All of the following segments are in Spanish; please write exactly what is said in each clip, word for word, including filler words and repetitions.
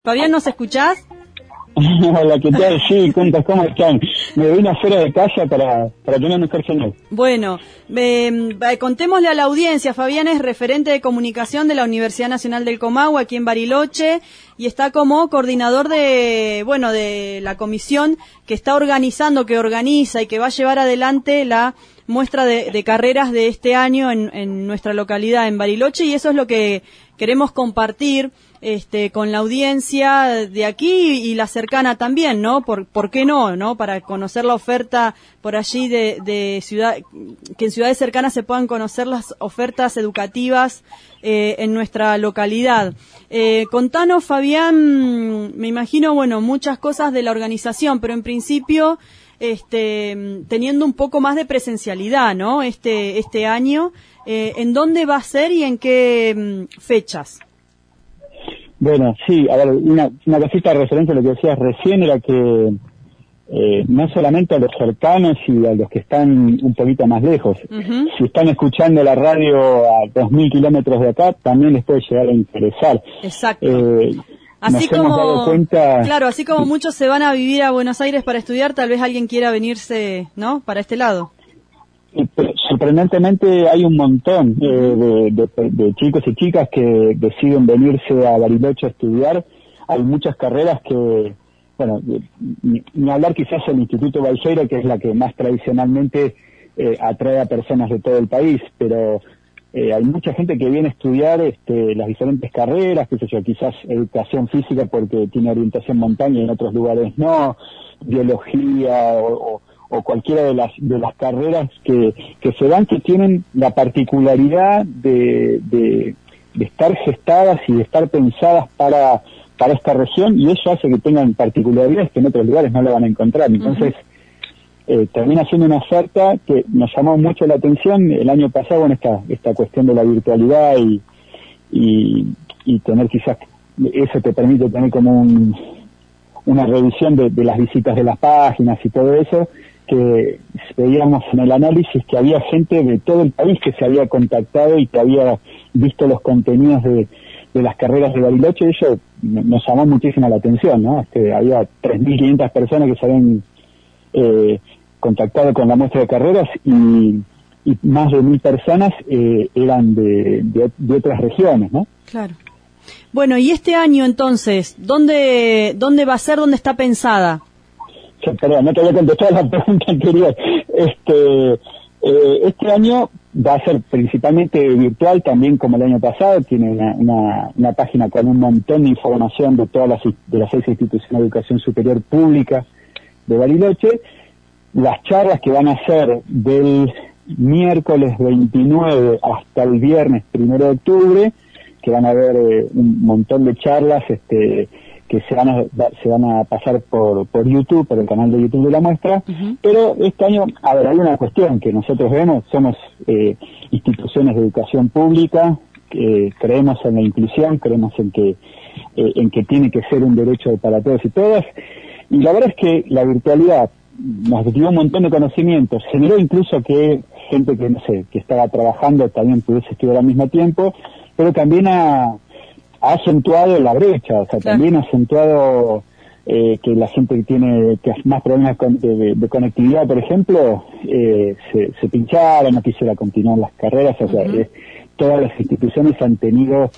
Fabián, ¿nos escuchás? Hola, ¿qué tal? Sí, cuentas, ¿cómo están? Me vine afuera de casa para, para tener mejor señal. Bueno, eh, contémosle a la audiencia, Fabián es referente de comunicación de la Universidad Nacional del Comahue, aquí en Bariloche, y está como coordinador de, bueno, de la comisión que está organizando, que organiza y que va a llevar adelante la muestra de, de carreras de este año en, en nuestra localidad, en Bariloche, y eso es lo que queremos compartir este, con la audiencia de aquí y la cercana también, ¿no? ¿Por, por qué no, no? Para conocer la oferta por allí de, de ciudad, que en ciudades cercanas se puedan conocer las ofertas educativas eh, en nuestra localidad. Eh, contanos, Fabián, me imagino, bueno, muchas cosas de la organización, pero en principio, este, teniendo un poco más de presencialidad, ¿no? Este, este año, eh, ¿en dónde va a ser y en qué mm, fechas? Bueno, sí, a ver, una, una cosita referente a lo que decías recién era que eh, no solamente a los cercanos y a los que están un poquito más lejos, uh-huh. Si están escuchando la radio a dos mil kilómetros de acá, también les puede llegar a interesar. Exacto. Eh, Así nos hemos dado como, cuenta... claro, así como muchos se van a vivir a Buenos Aires para estudiar, tal vez alguien quiera venirse, ¿no?, para este lado. Sorprendentemente hay un montón eh, de, de, de chicos y chicas que deciden venirse a Bariloche a estudiar. Hay muchas carreras que, bueno, ni, ni hablar quizás el Instituto Balseiro, que es la que más tradicionalmente eh, atrae a personas de todo el país, pero eh, hay mucha gente que viene a estudiar este, las diferentes carreras, qué sé yo, quizás educación física porque tiene orientación montaña y en otros lugares no, biología o, o o cualquiera de las de las carreras que, que se dan, que tienen la particularidad de, de, de estar gestadas y de estar pensadas para para esta región, y eso hace que tengan particularidades que en otros lugares no la van a encontrar. Entonces, uh-huh. eh, termina siendo una oferta que nos llamó mucho la atención el año pasado en esta esta cuestión de la virtualidad y, y, y tener quizás, eso te permite tener como un, una revisión de, de las visitas de las páginas y todo eso, que veíamos en el análisis que había gente de todo el país que se había contactado y que había visto los contenidos de, de las carreras de Bariloche, y eso nos llamó muchísimo la atención, ¿no? Este, había tres mil quinientas personas que se habían eh, contactado con la muestra de carreras y, y más de mil personas eh, eran de, de, de otras regiones, ¿no? Claro. Bueno, y este año entonces, ¿dónde, dónde va a ser, dónde está pensada? Perdón, no te había contestado la pregunta anterior. Este, eh, este año va a ser principalmente virtual, también como el año pasado. Tiene una, una, una página con un montón de información de todas las de las seis instituciones de educación superior pública de Bariloche. Las charlas que van a ser del miércoles veintinueve hasta el viernes primero de octubre, que van a haber eh, un montón de charlas, este. que se van a se van a pasar por por YouTube, por el canal de YouTube de la muestra, uh-huh. Pero este año, a ver, hay una cuestión que nosotros vemos, somos eh, instituciones de educación pública, que creemos en la inclusión, creemos en que eh, en que tiene que ser un derecho para todos y todas, y la verdad es que la virtualidad nos dio un montón de conocimientos, generó incluso que gente que, no sé, que estaba trabajando también pudiese estudiar al mismo tiempo, pero también a ha acentuado la brecha, o sea, claro. También ha acentuado eh, que la gente que tiene que más problemas con, de, de, de conectividad, por ejemplo, eh, se, se pinchara, no quisiera continuar las carreras, o sea, uh-huh. eh, todas las instituciones han tenido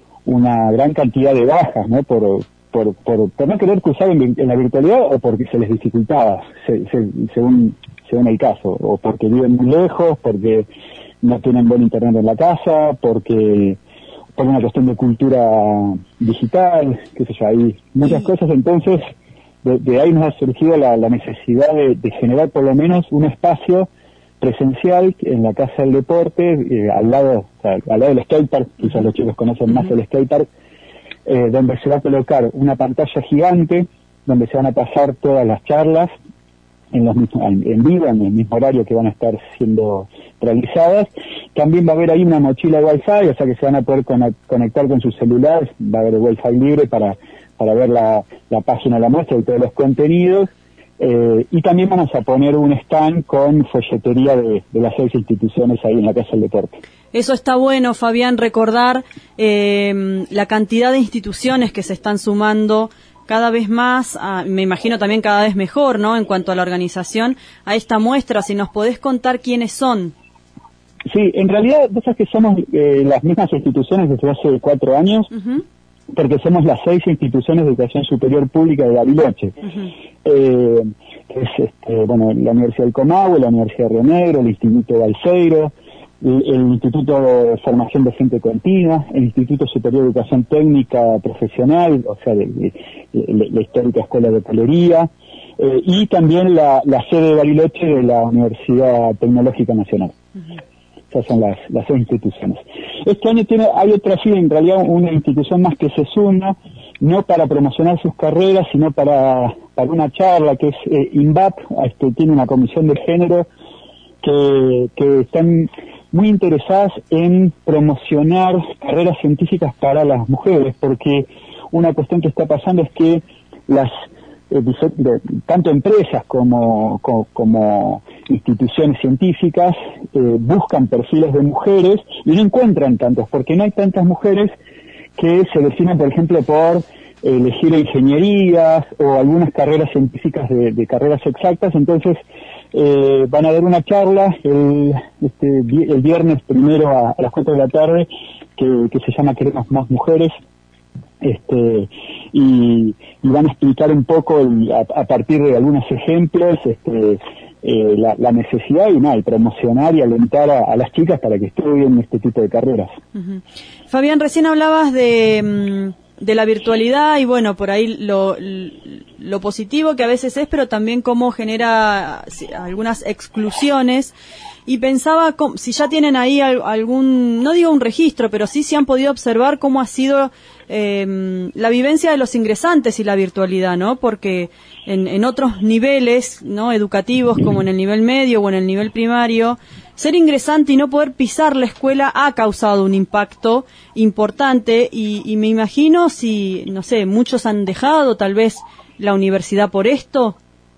una gran cantidad de bajas, ¿no? Por por por, por no querer cursar en, en la virtualidad o porque se les dificultaba, se, se, según según el caso, o porque viven muy lejos, porque no tienen buen internet en la casa, porque por una cuestión de cultura digital, qué sé yo, hay muchas sí. cosas. Entonces, de, de ahí nos ha surgido la, la necesidad de, de generar por lo menos un espacio presencial en la Casa del Deporte, eh, al lado o sea, al lado del skatepark, quizás los chicos conocen uh-huh. más el skatepark, eh, donde se va a colocar una pantalla gigante, donde se van a pasar todas las charlas en los mismos, en vivo, en el mismo horario que van a estar siendo realizadas. También va a haber ahí una mochila de Wi-Fi, o sea que se van a poder conectar con sus celulares, va a haber Wi-Fi libre para para ver la, la página de la muestra y todos los contenidos. Eh, y también vamos a poner un stand con folletería de, de las seis instituciones ahí en la Casa del Deporte. Eso está bueno, Fabián, recordar eh, la cantidad de instituciones que se están sumando cada vez más, a, me imagino también cada vez mejor, ¿no?, en cuanto a la organización, a esta muestra. Si nos podés contar quiénes son. Sí, en realidad, vos sabés que somos eh, las mismas instituciones desde hace cuatro años, uh-huh. porque somos las seis instituciones de educación superior pública de Bariloche. Uh-huh. eh, es, este, bueno, la Universidad del Comahue, la Universidad de Río Negro, el Instituto Balseiro, el, el Instituto de Formación Docente Continua, el Instituto Superior de Educación Técnica Profesional, o sea, de, de, de, la histórica Escuela de Hotelería, eh, y también la, la sede de Bariloche de la Universidad Tecnológica Nacional. Uh-huh. Esas son las, las seis instituciones. Este año tiene, hay otra, sí, en realidad una institución más que se suma, no para promocionar sus carreras, sino para, para una charla que es eh, INVAP, este, tiene una comisión de género que, que están muy interesadas en promocionar carreras científicas para las mujeres, porque una cuestión que está pasando es que las eh, tanto empresas como, como, como instituciones científicas eh, buscan perfiles de mujeres y no encuentran tantos, porque no hay tantas mujeres que se definen, por ejemplo, por eh, elegir ingenierías o algunas carreras científicas de, de carreras exactas. Entonces eh, van a dar una charla el, este, el viernes primero a, a las cuatro de la tarde que, que se llama Queremos Más Mujeres. Este, y, y van a explicar un poco el, a, a partir de algunos ejemplos este, eh, la, la necesidad y, no, y promocionar y alentar a, a las chicas para que estudien este tipo de carreras. Uh-huh. Fabián, recién hablabas de, de la virtualidad y bueno, por ahí lo, lo positivo que a veces es, pero también cómo genera algunas exclusiones. Y pensaba si ya tienen ahí algún, no digo un registro, pero sí si han podido observar cómo ha sido eh, la vivencia de los ingresantes y la virtualidad, ¿no? Porque en, en otros niveles, ¿no?, educativos, como en el nivel medio o en el nivel primario, ser ingresante y no poder pisar la escuela ha causado un impacto importante y, y me imagino si, no sé, muchos han dejado tal vez la universidad por esto.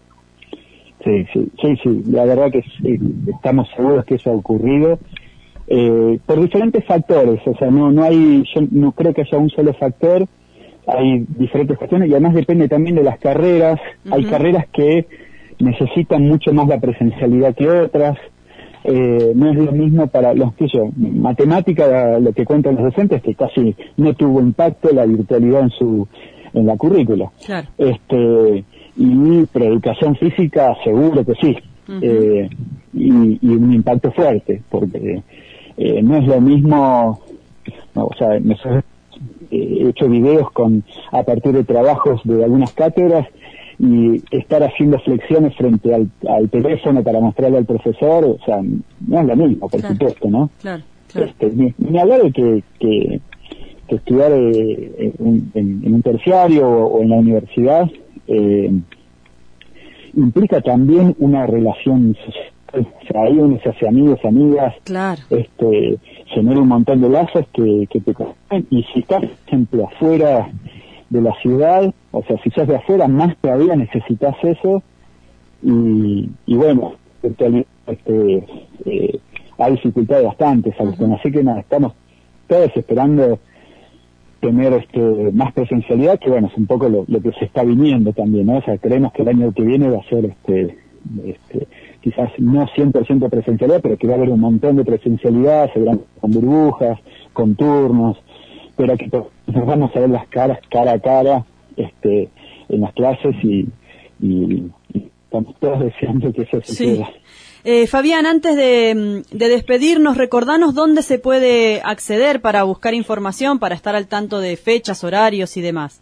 Sí, sí, sí, sí, la verdad que sí, estamos seguros que eso ha ocurrido eh, por diferentes factores, o sea, no no hay, yo no creo que haya un solo factor, hay diferentes cuestiones y además depende también de las carreras. Uh-huh. Hay carreras que necesitan mucho más la presencialidad que otras, eh, no es lo mismo para los que yo, matemática, lo que cuentan los docentes, que casi no tuvo impacto la virtualidad en su, en la currícula. Claro. Este, y pero educación física seguro que sí, uh-huh. eh, y, y un impacto fuerte, porque eh, no es lo mismo, no, o sea, nosotros eh, he hecho videos con a partir de trabajos de algunas cátedras y estar haciendo flexiones frente al, al teléfono para mostrarle al profesor, o sea, no es lo mismo, por claro. supuesto, ¿no? Claro, claro. Este, ni, ni hablar de que, que, que estudiar eh, en, en, en un terciario o, o en la universidad Eh, implica también una relación social, o sea, ahí uno se hace amigos, amigas, claro. este, genera un montón de lazos que, que te conectan, y si estás, por ejemplo, afuera de la ciudad, o sea, si estás de afuera, más todavía necesitas eso, y, y bueno, este, eh, hay dificultades bastantes, uh-huh. así que nada, estamos todos esperando tener este más presencialidad, que bueno, es un poco lo, lo que se está viniendo también, ¿no? O sea, creemos que el año que viene va a ser este, este quizás no cien por ciento presencialidad, pero que va a haber un montón de presencialidad, se verán con burbujas, con turnos, pero que nos vamos a ver las caras cara a cara este en las clases y, y, y estamos todos deseando que eso suceda. Sí. Eh, Fabián, antes de, de despedirnos, recordanos dónde se puede acceder para buscar información, para estar al tanto de fechas, horarios y demás.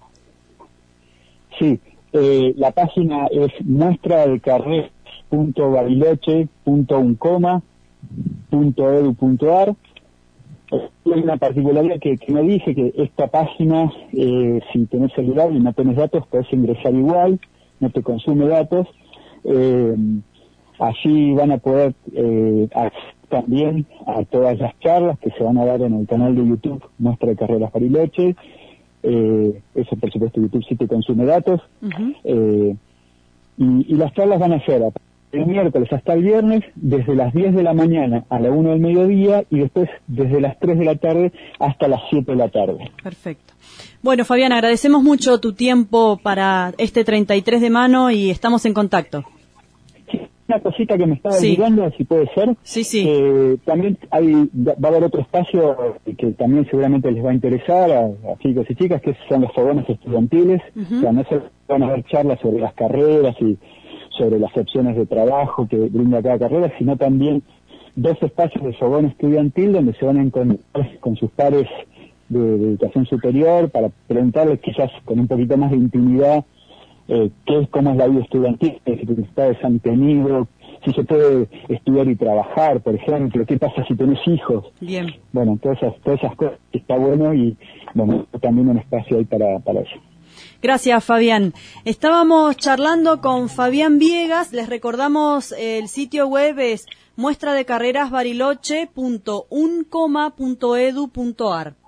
Sí, eh, la página es muestra de carreras punto bariloche punto uncoma punto edu punto ar. Hay una particularidad que, que me dije, que esta página, eh, si tenés celular y no tenés datos, podés ingresar igual, no te consume datos. Eh, Allí van a poder eh, acceder también a todas las charlas que se van a dar en el canal de YouTube Muestra de Carreras Bariloche. Eh, eso, por supuesto, YouTube sí te consume datos. Uh-huh. Eh, Y, y las charlas van a ser el miércoles hasta el viernes, desde las diez de la mañana a la una del mediodía, y después desde las tres de la tarde hasta las siete de la tarde. Perfecto. Bueno, Fabián, agradecemos mucho tu tiempo para este treinta y tres de mano y estamos en contacto. Sí, una cosita que me estaba Sí. olvidando, si puede ser. Sí, sí. Eh, también hay, va a haber otro espacio que también seguramente les va a interesar a, a chicos y chicas, que son los fogones estudiantiles. Uh-huh. O sea, no solo van a haber charlas sobre las carreras y sobre las opciones de trabajo que brinda cada carrera, sino también dos espacios de fogón estudiantil donde se van a encontrar con sus pares de, de educación superior para preguntarles quizás con un poquito más de intimidad eh, qué es, cómo es la vida estudiantil, qué dificultades han tenido, si se puede estudiar y trabajar, por ejemplo, qué pasa si tenés hijos. Bien. Bueno, todas esas, todas esas cosas está bueno y bueno, también un espacio ahí para, para eso. Gracias, Fabián. Estábamos charlando con Fabián Viegas. Les recordamos el sitio web es muestra de carreras bariloche punto uncoma punto edu punto ar.